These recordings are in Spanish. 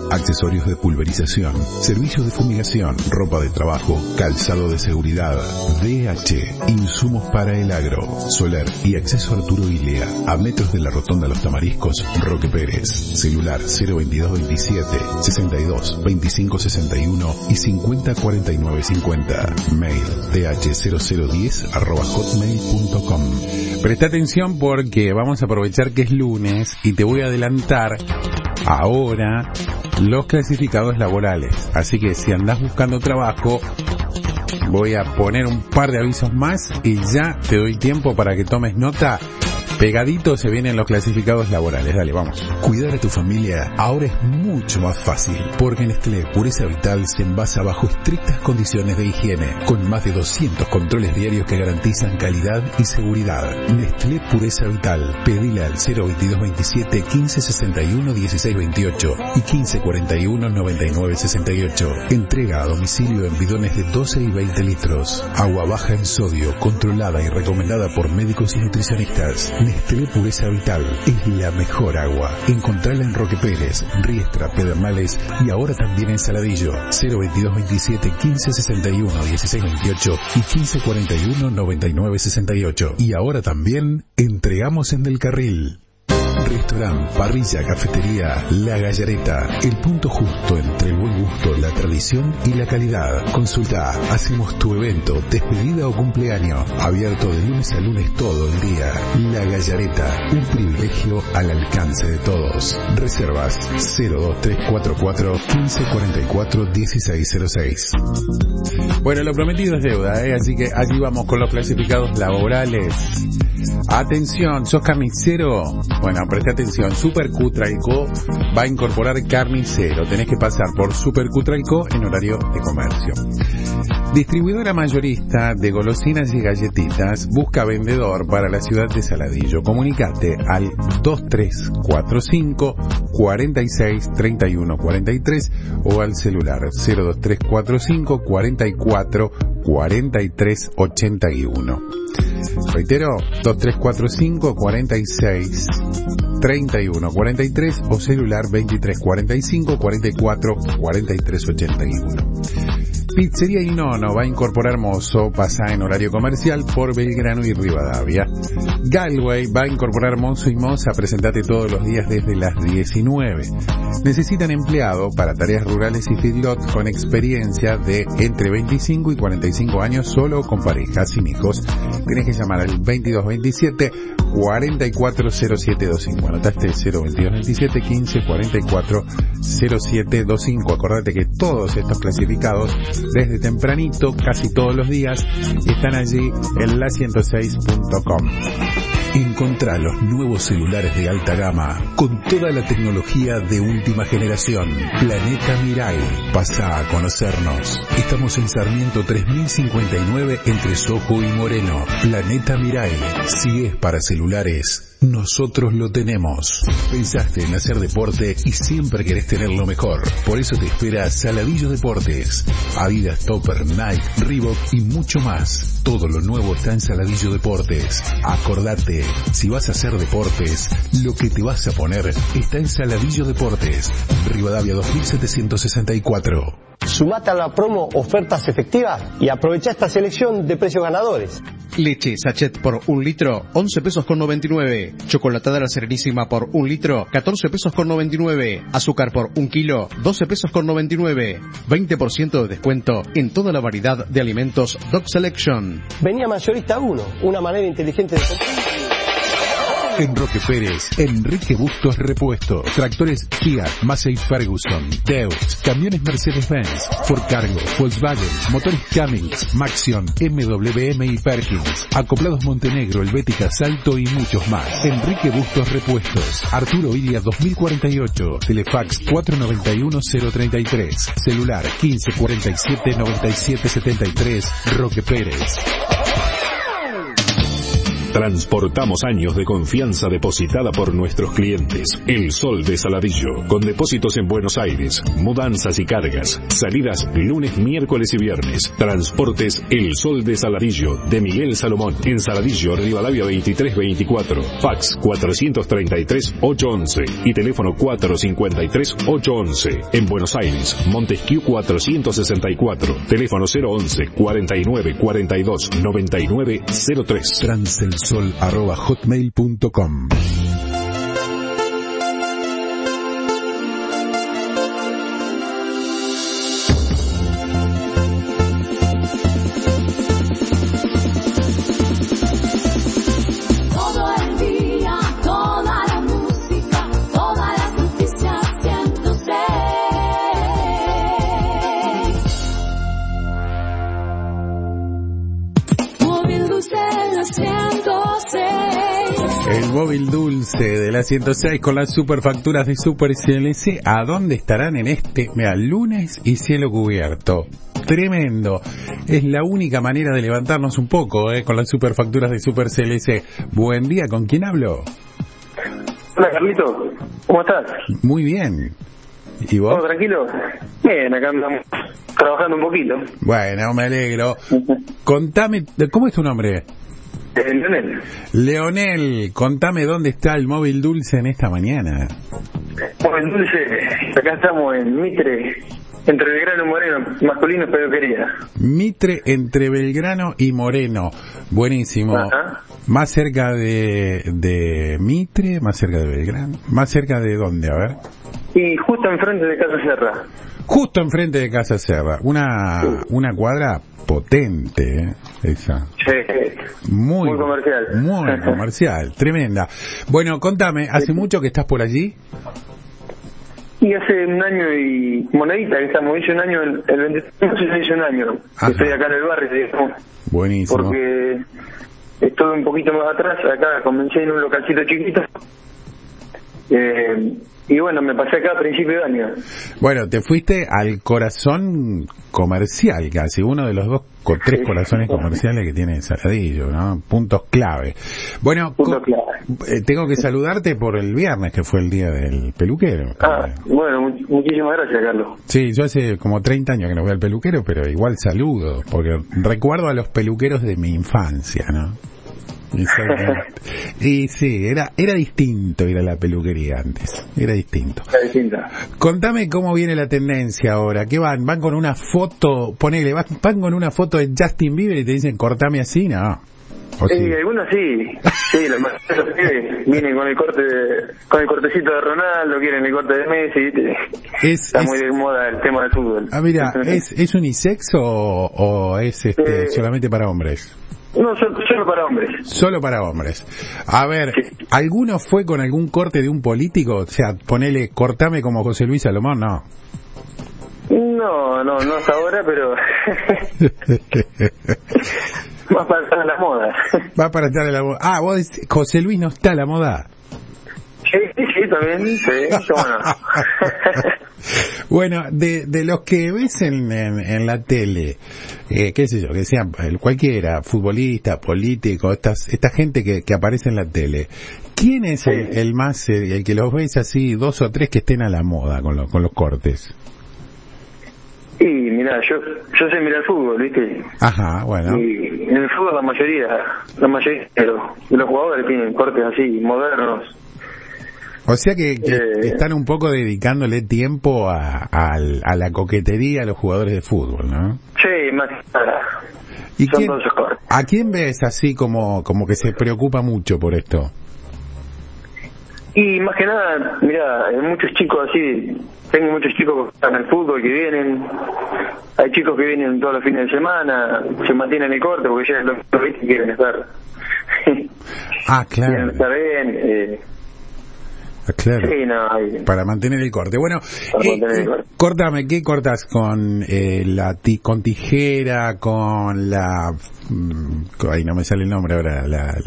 accesorios de pulverización, servicios de fumigación, ropa de trabajo, calzado de seguridad. DH, insumos para el agro, solar y acceso Arturo Ilia, a metros de la rotonda Los Tamariscos, Roque Pérez. Celular 02227 62 25 61 y 50 49 50. Mail dh0010@hotmail.com. Presta atención porque vamos a aprovechar que es lunes y te voy a adelantar ahora los clasificados laborales. Así que si andás buscando trabajo, voy a poner un par de avisos más y ya te doy tiempo para que tomes nota. Pegadito se vienen los clasificados laborales. Dale, vamos. Cuidar a tu familia ahora es mucho más fácil, porque Nestlé Pureza Vital se envasa bajo estrictas condiciones de higiene, con más de 200 controles diarios que garantizan calidad y seguridad. Nestlé Pureza Vital. Pedile al 02227 1561 1628 y 1541 9968. Entrega a domicilio en bidones de 12 y 20 litros. Agua baja en sodio, controlada y recomendada por médicos y nutricionistas. Nestlé Pureza Vital es la mejor agua. Encontrala en Roque Pérez, Riestra, Pedernales y ahora también en Saladillo. 02227 1561 1628 y 1541 9968. Y ahora también entregamos en Del Carril. Restaurante, parrilla, cafetería, La Gallareta, el punto justo entre el buen gusto, la tradición y la calidad. Consulta, hacemos tu evento, despedida o cumpleaños, abierto de lunes a lunes todo el día. La Gallareta, un privilegio al alcance de todos. Reservas 02344 1544 1606. Bueno, lo prometido es deuda, así que allí vamos con los clasificados laborales. Atención, ¿sos carnicero? Bueno, presta atención, Super Cutralco va a incorporar carnicero. Tenés que pasar por Super Cutralco en horario de comercio. Distribuidora mayorista de golosinas y galletitas busca vendedor para la ciudad de Saladillo. Comunicate al 2345 46 31 43 o al celular 02345 44 43 81. Reitero, 2345 46 31 43 o celular 2345 44 43 81. Pizzería Inono va a incorporar mozo, pasa en horario comercial por Belgrano y Rivadavia. Galway va a incorporar mozo y moza, presentate todos los días desde las 19. Necesitan empleado para tareas rurales y feedlot con experiencia de entre 25 y 45 años, solo con parejas sin hijos. Tienes que llamar al 2227 440725. Anotaste 02227 15 44 0725. Acordate que todos estos clasificados desde tempranito, casi todos los días, están allí en la106.com. Encontrá los nuevos celulares de alta gama con toda la tecnología de última generación. Planeta Mirai. Pasa a conocernos. Estamos en Sarmiento 3059 entre Sojo y Moreno. Planeta Mirai. Si es para celulares, nosotros lo tenemos. Pensaste en hacer deporte y siempre querés tener lo mejor. Por eso te espera Saladillo Deportes. Adidas, Topper, Nike, Reebok y mucho más. Todo lo nuevo está en Saladillo Deportes. Acordate, si vas a hacer deportes, lo que te vas a poner está en Saladillo Deportes. Rivadavia 2764. Sumate a la promo Ofertas Efectivas y aprovecha esta selección de precios ganadores. Leche sachet por 1 litro, 11 pesos con 99. Chocolatada La Serenísima por 1 litro, 14 pesos con 99. Azúcar por 1 kilo, 12 pesos con 99. 20% de descuento en toda la variedad de alimentos Dog Selection. Venía Mayorista 1, una manera inteligente de comprar. En Roque Pérez, Enrique Bustos Repuestos, tractores Fiat, Massey Ferguson, Deutz, camiones Mercedes-Benz, Ford Cargo, Volkswagen, motores Cummins, Maxion, MWM y Perkins, acoplados Montenegro, Helvética, Salto y muchos más. Enrique Bustos Repuestos, Arturo Ilia 2048, Telefax 491-033, celular 1547-9773, Roque Pérez. Transportamos años de confianza depositada por nuestros clientes. El Sol de Saladillo, con depósitos en Buenos Aires, mudanzas y cargas, salidas lunes, miércoles y viernes. Transportes El Sol de Saladillo, de Miguel Salomón, en Saladillo, Rivadavia 2324, fax 433-811 y teléfono 453-811. En Buenos Aires, Montesquieu 464, teléfono 011-49-42-9903. transelsol@hotmail.com. Móvil dulce de la 106 con las superfacturas de Super CLC. ¿A dónde estarán en lunes y cielo cubierto? Tremendo. Es la única manera de levantarnos un poco, con las superfacturas de Super CLC. Buen día, ¿con quién hablo? Hola, Carlito. ¿Cómo estás? Muy bien. ¿Y vos? ¿Todo tranquilo? Bien, acá andamos trabajando un poquito. Bueno, me alegro. Contame, ¿cómo es tu nombre? Leonel. Leonel, contame dónde está el móvil dulce en esta mañana. Móvil dulce, acá estamos en Mitre, entre Belgrano y Moreno, masculino peluquería. Mitre entre Belgrano y Moreno, buenísimo. Ajá. Más cerca de Mitre, más cerca de Belgrano, más cerca de dónde, a ver. Y justo enfrente de Casa Serra. Justo enfrente de Casa Serra, una cuadra potente, esa. Sí. Muy comercial. Muy comercial, tremenda. Bueno, contame, ¿hace mucho que estás por allí? Y hace un año y monedita que estamos, hice un año, el 23 hice un año. Estoy acá en el barrio, digamos. Buenísimo. Porque estuve un poquito más atrás, acá comencé en un localcito chiquito. Y bueno, me pasé acá a principio de año. Bueno, te fuiste al corazón comercial casi, uno de los tres corazones comerciales que tiene Saladillo, ¿no? Puntos clave. Bueno, tengo que saludarte por el viernes, que fue el día del peluquero. Bueno, muchísimas gracias, Carlos. Sí, yo hace como 30 años que no voy al peluquero, pero igual saludo, porque recuerdo a los peluqueros de mi infancia, ¿no? Y sí, era distinto ir a la peluquería antes, era distinto. Era distinta. Contame cómo viene la tendencia ahora. ¿Qué van con una foto? Ponele, van con una foto de Justin Bieber y te dicen cortame así, ¿no? Sí, algunos sí, los más vienen con el cortecito de Ronaldo, quieren el corte de Messi. Está muy de moda el tema del fútbol. Mira, ¿es unisex o es solamente para hombres? No, solo para hombres. Solo para hombres. A ver, ¿alguno fue con algún corte de un político? O sea, ponele, cortame como José Luis Salomón, ¿no? No hasta ahora, pero... Más para estar en la moda. Va para estar en la moda. Ah, vos decís, José Luis no está a la moda. Sí, también, sí, cómo no. Bueno, de los que ves en la tele, qué sé yo, que sean cualquiera, futbolista, político, esta gente que aparece en la tele, ¿quién es el más, el que los ves así, 2 o 3 que estén a la moda con los cortes? Y mira, yo sé mirar fútbol, ¿viste? Ajá, bueno. Y en el fútbol la mayoría de los jugadores tienen cortes así, modernos. O sea que están un poco dedicándole tiempo a la coquetería a los jugadores de fútbol, ¿no? Sí, más nada. ¿Y a quién ves así como que se preocupa mucho por esto? Y más que nada, mira, hay muchos chicos así, tengo muchos chicos que están en el fútbol, que vienen, hay chicos que vienen todos los fines de semana, se mantienen el corte porque ya los que quieren estar. Claro. Quieren estar bien, claro. Sí, no, para mantener el corte. Bueno, cortame, ¿qué cortas con con tijera, con la ay, no me sale el nombre ahora,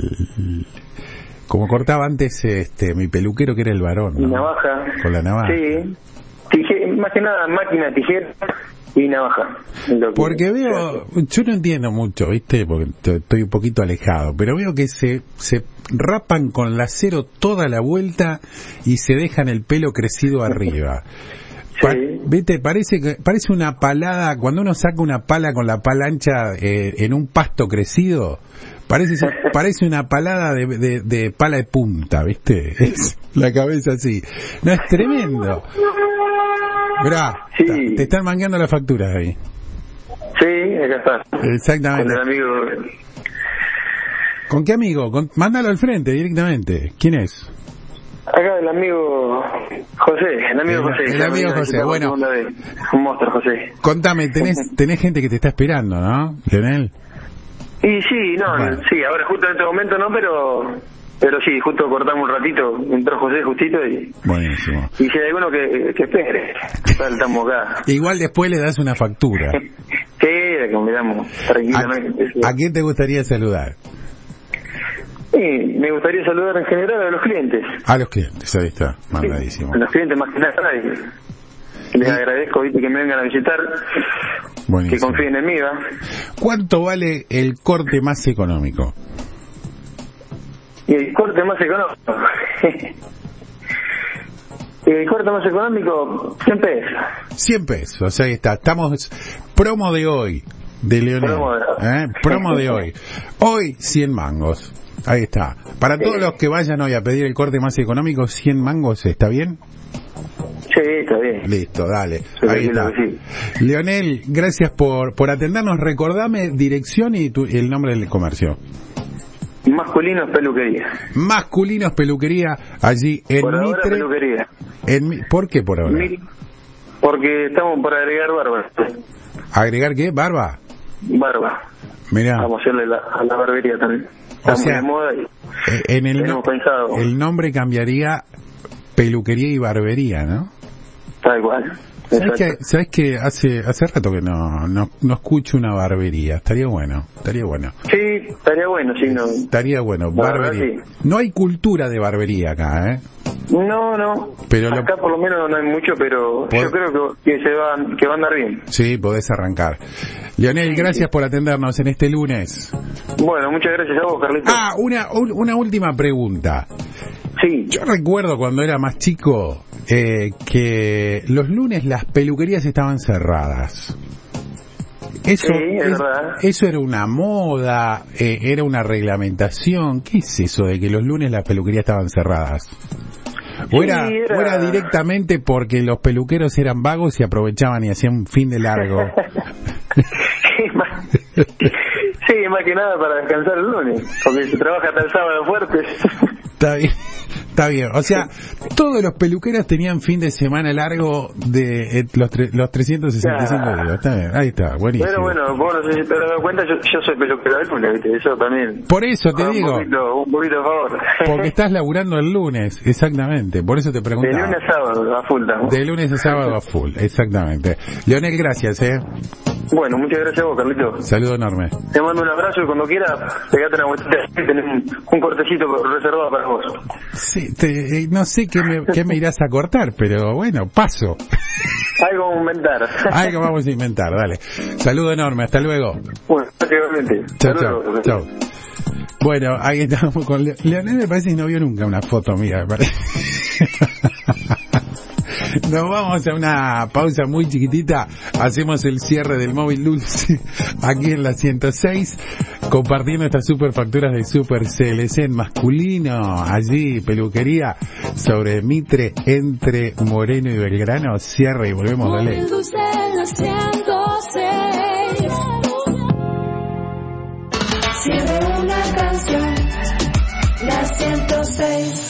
como cortaba antes mi peluquero que era el varón, ¿no? Navaja. Con la navaja. Sí. Más que nada máquina, tijera y navaja. Porque veo, yo no entiendo mucho, ¿viste? Porque estoy un poquito alejado, pero veo que se rapan con láser toda la vuelta y se dejan el pelo crecido arriba. Sí. ¿Viste? Parece una palada, cuando uno saca una pala con la pala ancha en un pasto crecido, parece una palada de pala de punta, ¿viste? Es la cabeza así. No, es tremendo. Mirá, sí. Te están mangueando las facturas ahí. Sí, acá está. Exactamente. Con el amigo. ¿Con qué amigo? Mándalo al frente directamente. ¿Quién es? Acá el amigo José, el amigo José. Bueno, un monstruo, José. Contame, tenés gente que te está esperando, ¿no, Leonel? Y sí, bueno. Sí, ahora justo en este momento no, pero sí, justo cortamos un ratito, entró José justito y... Buenísimo. Y si hay alguno que espere, estamos acá. Igual después le das una factura. Sí, la que miramos tranquilamente. ¿A quién te gustaría saludar? Sí, me gustaría saludar en general a los clientes. A los clientes, ahí está, mandadísimo. A los clientes más que nada, y les agradezco, ¿viste? Que me vengan a visitar. Buenísimo. Que confíen en mí, ¿va? ¿Cuánto vale el corte más económico? Y el corte más económico. El corte más económico, 100 pesos. 100 pesos, o sea, ahí está. Estamos, promo de hoy, de Leonel. Promo de hoy. Hoy, 100 mangos. Ahí está. Para todos los que vayan hoy a pedir el corte más económico, 100 mangos, ¿está bien? Sí, está bien. Listo, dale. Ahí está. Sí. Leonel, gracias por atendernos. Recordame dirección y el nombre del comercio. Masculinos Peluquería. Masculinos Peluquería, allí en por Mitre. Ahora peluquería. ¿Por qué por ahora? Porque estamos por agregar barba. ¿Agregar qué? ¿Barba? Barba. Mirá. Vamos a hacerle a la barbería también. Estamos de moda y hemos pensado. El nombre cambiaría Peluquería y Barbería, ¿no? Tal cual. ¿Sabes que hace rato que no escucho una barbería? Estaría bueno. Sí, estaría bueno, sí, no. Estaría bueno, barbería. Sí. No hay cultura de barbería acá, ¿eh? No. Pero acá por lo menos no hay mucho, pero yo creo que va a andar bien. Sí, podés arrancar. Leonel, gracias por atendernos en este lunes. Bueno, muchas gracias a vos, Carlitos. Una última pregunta. Sí. Yo recuerdo cuando era más chico que los lunes las peluquerías estaban cerradas. Eso era una moda, era una reglamentación. ¿Qué es eso de que los lunes las peluquerías estaban cerradas? ¿O era directamente porque los peluqueros eran vagos y aprovechaban y hacían un fin de largo? Sí, más que nada para descansar el lunes, porque se trabaja hasta el sábado fuerte. Está bien. O sea, todos los peluqueros tenían fin de semana largo de los 365 días. Está bien, ahí está, buenísimo. Pero bueno, vos no sé si te has dado cuenta, yo soy peluquero del lunes, ¿viste? Eso también. Por eso te digo. Un poquito a favor. Porque estás laburando el lunes, exactamente. Por eso te preguntaba. De lunes a sábado, a full. ¿No? De lunes a sábado a full, exactamente. Leonel, gracias, Bueno, muchas gracias a vos, Carlito. Saludo enorme. Te mando un abrazo y cuando quieras, pegate una vueltita y tenés un cortecito reservado para vos. Sí, no sé qué me irás a cortar, pero bueno, paso. Algo vamos a inventar. Algo vamos a inventar, dale. Saludo enorme, hasta luego. Bueno, igualmente. Chao. Bueno, ahí estamos con Leonel. Me parece que no vio nunca una foto mía, me parece. Nos vamos a una pausa muy chiquitita. Hacemos el cierre del móvil dulce aquí en la 106, compartiendo estas super facturas de Super CLC en masculino. Allí, peluquería sobre Mitre, entre Moreno y Belgrano. Cierre y volvemos, dale. Móvil dulce en la 106. Cierre una canción, la 106.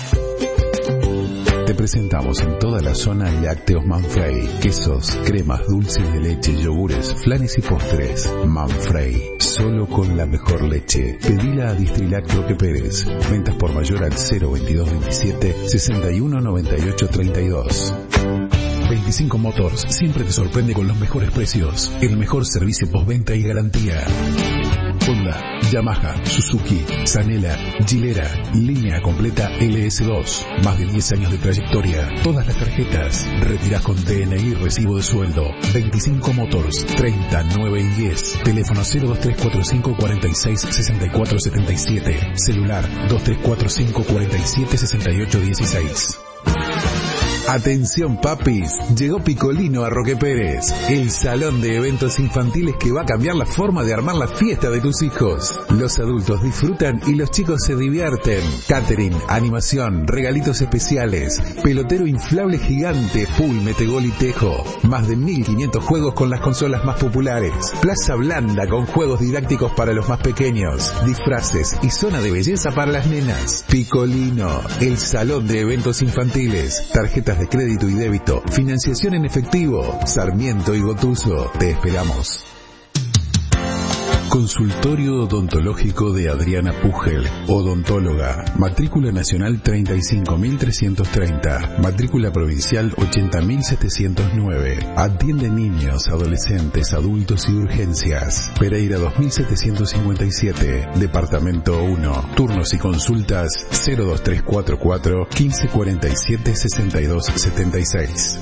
Te presentamos en toda la zona lácteos Manfrey, quesos, cremas, dulces de leche, yogures, flanes y postres. Manfrey, solo con la mejor leche. Pedila a Distrilácteo que Pérez. Ventas por mayor al 02227 6198 32. 25 Motors siempre te sorprende con los mejores precios, el mejor servicio postventa y garantía. Honda, Yamaha, Suzuki, Sanela, Gilera, línea completa LS2. Más de 10 años de trayectoria. Todas las tarjetas. Retirás con DNI recibo de sueldo. 25 Motors, 30 9 y 10. Teléfono 02345 46 64 77. Celular 2345 47 68 16. Atención papis, llegó Picolino a Roque Pérez, el salón de eventos infantiles que va a cambiar la forma de armar la fiesta de tus hijos. Los adultos disfrutan y los chicos se divierten. Catering, animación, regalitos especiales, pelotero inflable gigante, full metegol y tejo. Más de 1500 juegos con las consolas más populares. Plaza blanda con juegos didácticos para los más pequeños. Disfraces y zona de belleza para las nenas. Picolino, el salón de eventos infantiles. Tarjetas de crédito y débito, financiación en efectivo, Sarmiento y Gotuso. Te esperamos. Consultorio odontológico de Adriana Pugel, odontóloga, matrícula nacional 35.330, matrícula provincial 80.709, atiende niños, adolescentes, adultos y urgencias. Pereira 2757, departamento 1, turnos y consultas 02344 1547 6276.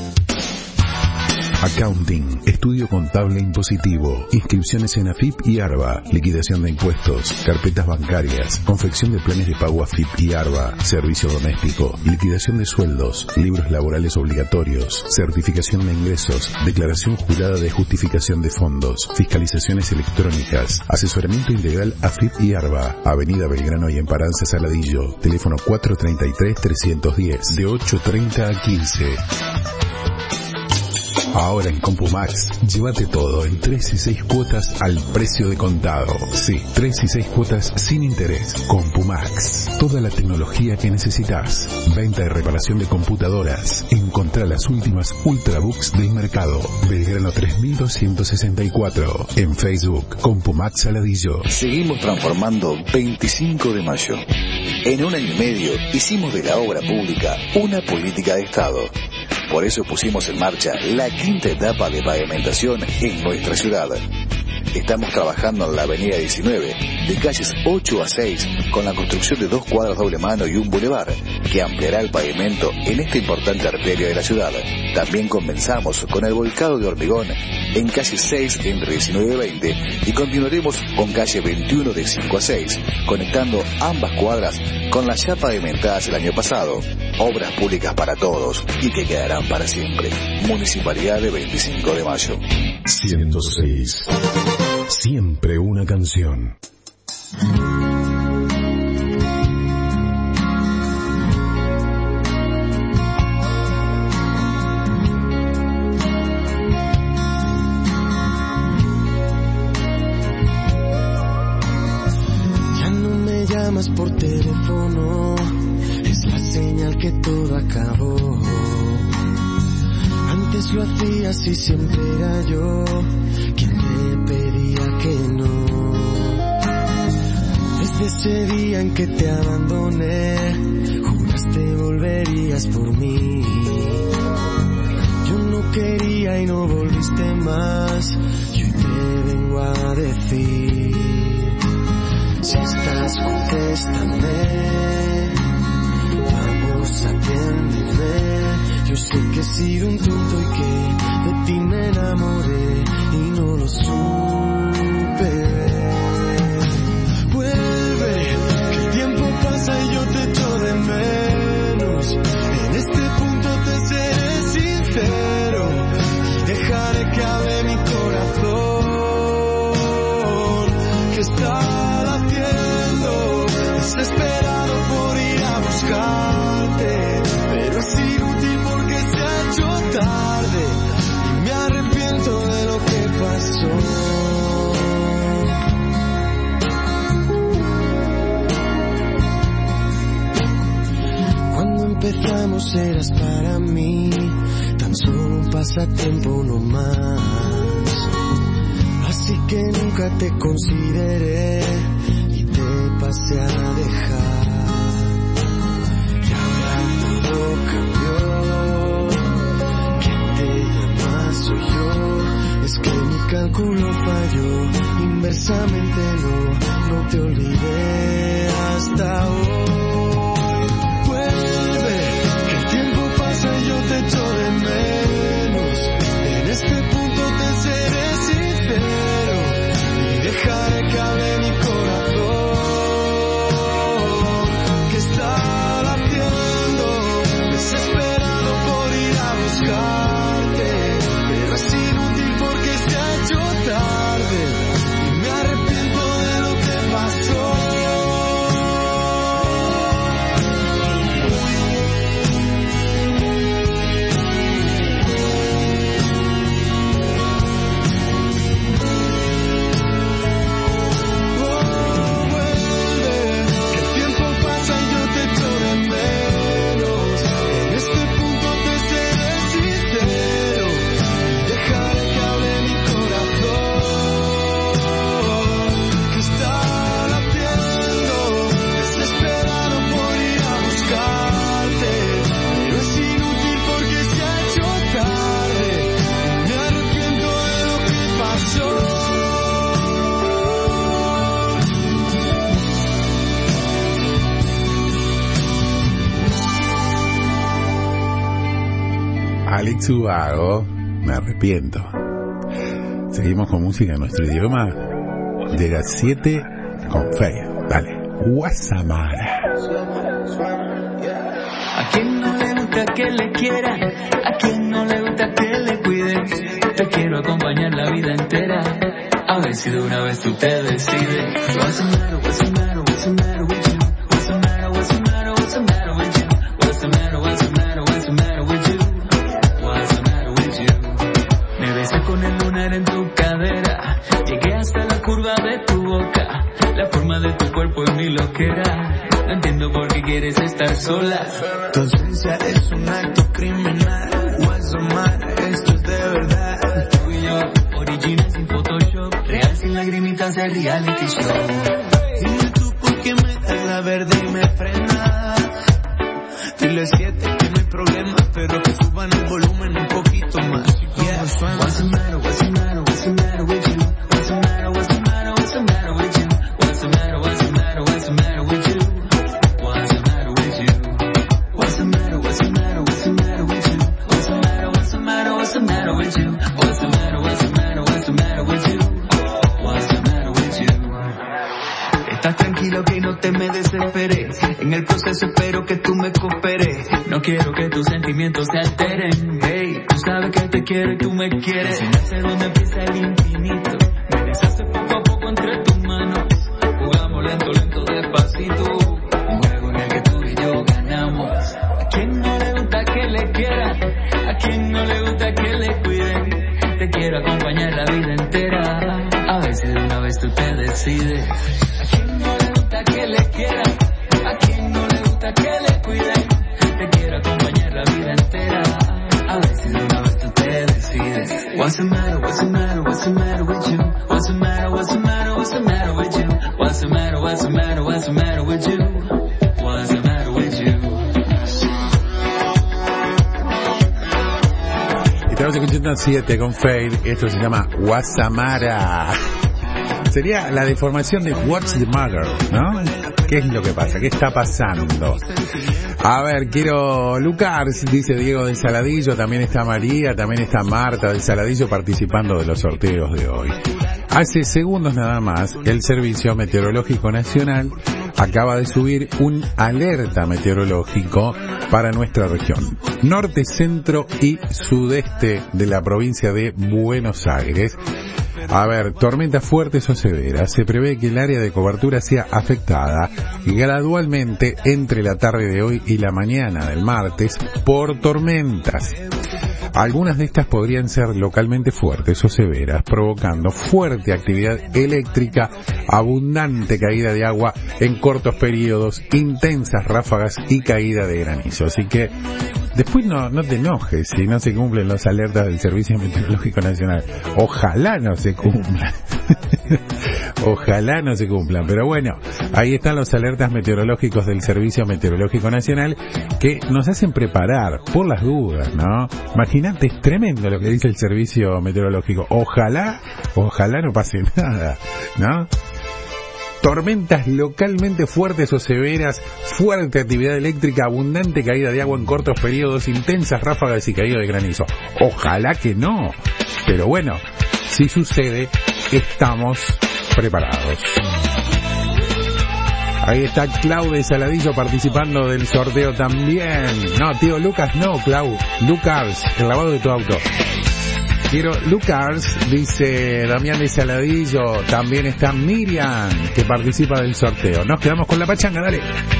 Accounting, estudio contable impositivo, inscripciones en AFIP y ARBA, liquidación de impuestos, carpetas bancarias, confección de planes de pago AFIP y ARBA, servicio doméstico, liquidación de sueldos, libros laborales obligatorios, certificación de ingresos, declaración jurada de justificación de fondos, fiscalizaciones electrónicas, asesoramiento integral AFIP y ARBA, Avenida Belgrano y Emparanza Saladillo, teléfono 433-310, de 8:30 a 15. Ahora en Compumax, llévate todo en 3 y 6 cuotas al precio de contado. Sí, 3 y 6 cuotas sin interés. Compumax, toda la tecnología que necesitas. Venta y reparación de computadoras. Encontrá las últimas Ultrabooks del mercado. Belgrano 3264. En Facebook, Compumax Saladillo. Seguimos transformando 25 de mayo. En un año y medio hicimos de la obra pública una política de Estado. Por eso pusimos en marcha la 5ª etapa de pavimentación en nuestra ciudad. Estamos trabajando en la avenida 19, de calles 8 a 6, con la construcción de 2 cuadras doble mano y un bulevar, que ampliará el pavimento en esta importante arteria de la ciudad. También comenzamos con el volcado de hormigón en calle 6 entre 19 y 20, y continuaremos con calle 21 de 5 a 6, conectando ambas cuadras con las ya pavimentadas el año pasado. Obras públicas para todos y que quedarán para siempre. Municipalidad de 25 de mayo. 106. Siempre una canción. Ya no me llamas por teléfono, es la señal que todo acabó. Antes lo hacías y siempre era yo quien te pedía que no. Desde ese día en que te abandoné, juraste volverías por mí. Yo no quería y no volviste más, y hoy te vengo a decir: si estás, contéstame, vamos, atiéndeme. Yo sé que he sido un tonto y que de ti me enamoré y no lo supe ver. Vuelve, que el tiempo pasa y yo te echo de menos. En este punto te seré sincero y dejaré que hable mi corazón, que está latiendo, desesperado por ir a buscarte, pero es inútil porque se ha hecho tarde y me arrepiento de lo que pasó. Cuando empezamos eras para mí tan solo un pasatiempo no más, así que nunca te consideré y te pasé a dejar. Cambió, quien te llama soy yo, es que mi cálculo falló, inversamente no te olvidé hasta hoy. Vuelve, que el tiempo pasa y yo te echo de menos. En este punto te seré sincero y dejaré que hable mi corazón, que está latiendo, desesperado por ir a buscarte, pero es inútil porque se ha hecho tarde y me arrepiento de lo que pasó. Alex Ubago, me arrepiento. Seguimos con música en nuestro idioma. Llega 7 con Faye. Dale, Guasamara. A quien no le gusta que le quieran, a quien no le gusta que le cuiden. Te quiero acompañar la vida entera, a ver si de una vez tú te decides. What's the matter, what's the matter, what's the matter with you? What's the matter, what's the matter, what's the matter with you? What's the matter, what's the matter, what's the matter with you? What's the matter with you? Me besé con el lunar en tu cadera, llegué hasta la curva de tu boca, la forma de tu cuerpo es mi loquera. No entiendo por qué quieres estar sola. Tu ausencia es un acto criminal. What's the matter? Esto es de verdad. Tú y yo, original sin Photoshop, real sin lagrimitas de reality show. Dime tú por qué me das la verde y me frena. Dile 7 que no hay problema, pero que suban el volumen un poquito más. Yeah. What's the matter, what's the matter, what's the matter with you? What's the matter, what's the matter, what's the matter with you? What's the matter, what's the matter, what's the matter with you? What's the matter with you? What's the matter, what's the matter, what's the matter with you? What's the matter, what's the matter, what's the matter with you? What's the matter, what's the matter, what's the matter with you? What's the matter with you? Estás tranquilo que no te me desesperes, en el proceso espero que tú me cooperes. No quiero que tus sentimientos se alteren. Hey, tú sabes que te quiero y tú me quieres. No sé dónde empieza el infinito. Me deshace poco a poco entre tus manos. Jugamos lento, lento, despacito. Un juego en el que tú y yo ganamos. A quien no le gusta que le quieran, a quien no le gusta que le cuiden. Te quiero acompañar la vida entera, a ver si de una vez tú te decides. A quien no le gusta que le quieran, a quien no le gusta que le cuiden. Te quiero acompañar la vida entera, a ver si de una vez tú te decides. What's the matter, what's the matter, what's the matter with you? What's the matter, what's the matter, what's the matter with you? What's the matter, what's the matter, what's the matter with you? What's the matter with you? Estamos escuchando 7 con Fade. Esto se llama Guasamara. Sería la deformación de What's the Matter, ¿no? ¿Qué es lo que pasa? ¿Qué está pasando? A ver, quiero... Lucas, dice Diego del Saladillo, también está María, también está Marta del Saladillo participando de los sorteos de hoy. Hace segundos nada más, el Servicio Meteorológico Nacional acaba de subir un alerta meteorológico para nuestra región. Norte, centro y sudeste de la provincia de Buenos Aires. A ver, tormentas fuertes o severas. Se prevé que el área de cobertura sea afectada gradualmente entre la tarde de hoy y la mañana del martes por tormentas. Algunas de estas podrían ser localmente fuertes o severas, provocando fuerte actividad eléctrica, abundante caída de agua en cortos periodos, intensas ráfagas y caída de granizo. Así que después no te enojes si no se cumplen las alertas del Servicio Meteorológico Nacional. Ojalá no se cumplan. Ojalá no se cumplan, pero bueno, ahí están los alertas meteorológicos del Servicio Meteorológico Nacional que nos hacen preparar por las dudas, ¿no? Imagínate, es tremendo lo que dice el Servicio Meteorológico. Ojalá no pase nada, ¿no? Tormentas localmente fuertes o severas, fuerte actividad eléctrica, abundante caída de agua en cortos periodos, intensas ráfagas y caída de granizo. Ojalá que no, pero bueno, si sucede, estamos preparados. Ahí está Clau de Saladillo participando del sorteo también. No, tío Lucas, no, Clau. Lucas, el lavado de tu auto. Quiero Lucas, dice Damián de Saladillo. También está Miriam, que participa del sorteo. Nos quedamos con la pachanga, dale.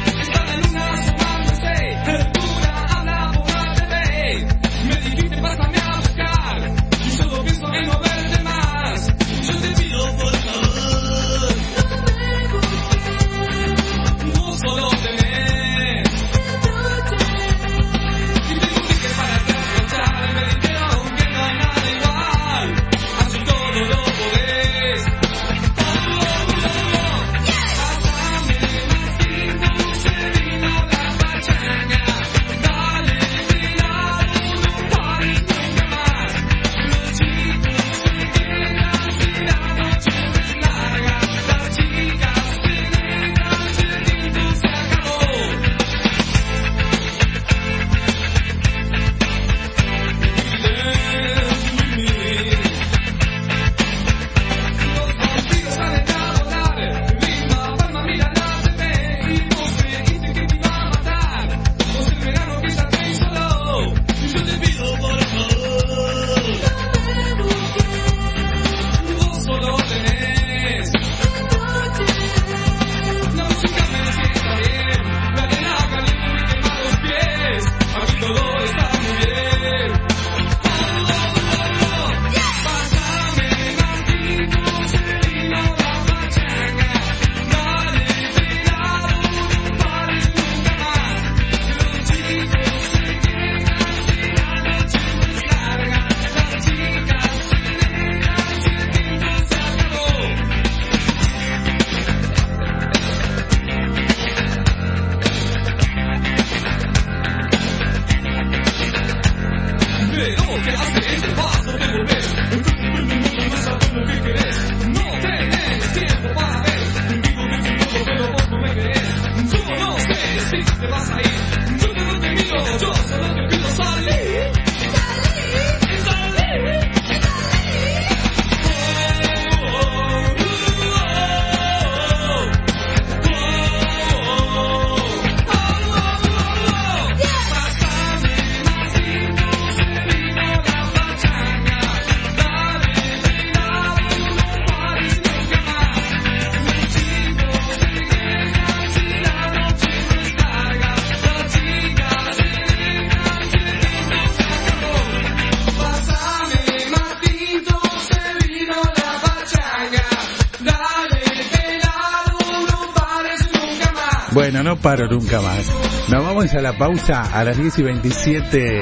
Bueno, no paro nunca más. Nos vamos a la pausa a las 10:27.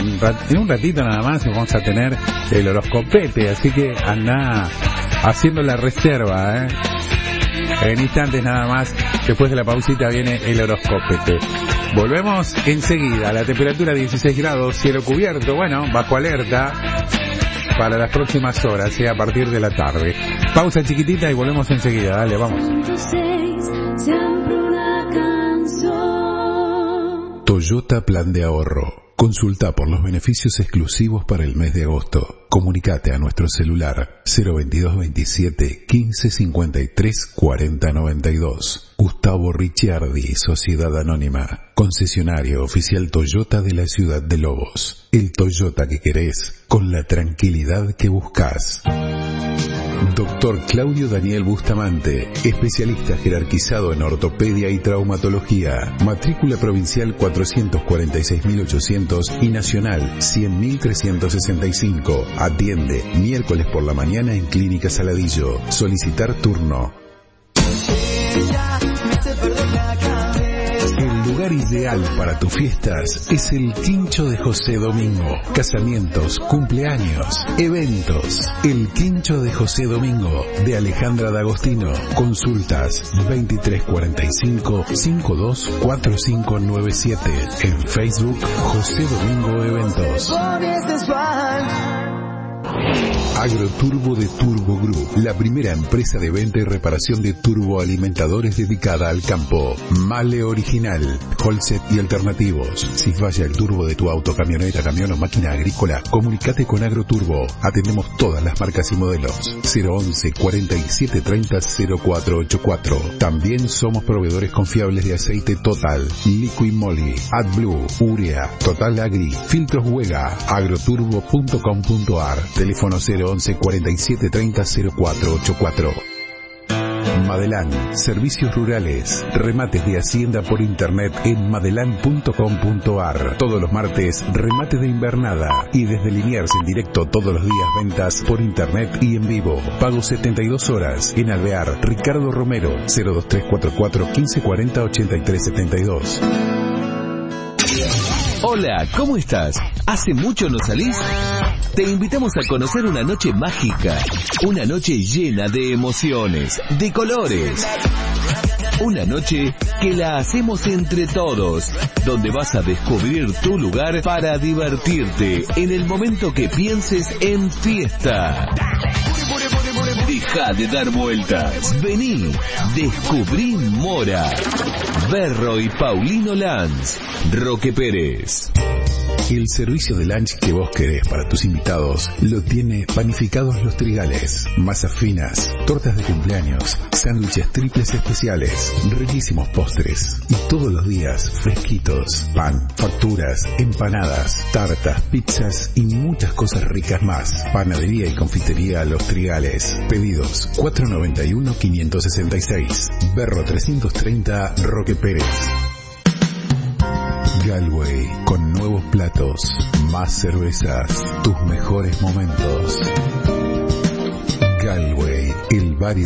En un ratito nada más vamos a tener el horoscopete, así que anda haciendo la reserva, ¿eh? En instantes nada más, después de la pausita viene el horoscopete. Volvemos enseguida. La temperatura 16 grados, cielo cubierto, bueno, bajo alerta para las próximas horas, a partir de la tarde. Pausa chiquitita y volvemos enseguida. Dale, vamos. Toyota Plan de Ahorro. Consulta por los beneficios exclusivos para el mes de agosto. Comunicate a nuestro celular 02227 1553 4092. Gustavo Ricciardi, Sociedad Anónima. Concesionario oficial Toyota de la ciudad de Lobos. El Toyota que querés, con la tranquilidad que buscás. Doctor Claudio Daniel Bustamante, especialista jerarquizado en ortopedia y traumatología, matrícula provincial 446.800 y nacional 100.365. Atiende miércoles por la mañana en Clínica Saladillo. Solicitar turno. El lugar ideal para tus fiestas es el Quincho de José Domingo. Casamientos, cumpleaños, eventos. El Quincho de José Domingo, de Alejandra D'Agostino. Consultas 2345-524597. En Facebook, José Domingo Eventos. Agroturbo de Turbo Group, la primera empresa de venta y reparación de turboalimentadores dedicada al campo. Male original, Holset y alternativos. Si falla el turbo de tu auto, camioneta, camión o máquina agrícola, comunícate con Agroturbo. Atendemos todas las marcas y modelos. 011 47 30 0484. También somos proveedores confiables de aceite Total, Liqui Moly, AdBlue, Urea, Total Agri, Filtros Huega, agroturbo.com.ar. Teléfono 011 47 30 0484. Madelán, servicios rurales, remates de hacienda por internet en madelan.com.ar. Todos los martes, remate de invernada. Y desde Liniers en directo todos los días, ventas por internet y en vivo. Pago 72 horas. En Alvear, Ricardo Romero, 02344 1540 8372. Hola, ¿cómo estás? ¿Hace mucho no salís? Te invitamos a conocer una noche mágica, una noche llena de emociones, de colores. Una noche que la hacemos entre todos, donde vas a descubrir tu lugar para divertirte en el momento que pienses en fiesta. Deja de dar vueltas. Vení, descubrí Mora. Berro y Paulino Lanz. Roque Pérez. El servicio de lunch que vos querés para tus invitados lo tiene Panificados Los Trigales. Masas finas, tortas de cumpleaños, sándwiches triples especiales, riquísimos postres y todos los días fresquitos. Pan, facturas, empanadas, tartas, pizzas y muchas cosas ricas más. Panadería y confitería Los Trigales. Pedidos 491-566. Berro 330, Roque Pérez. Galway, con nuevos platos, más cervezas, tus mejores momentos. Galway, el bar y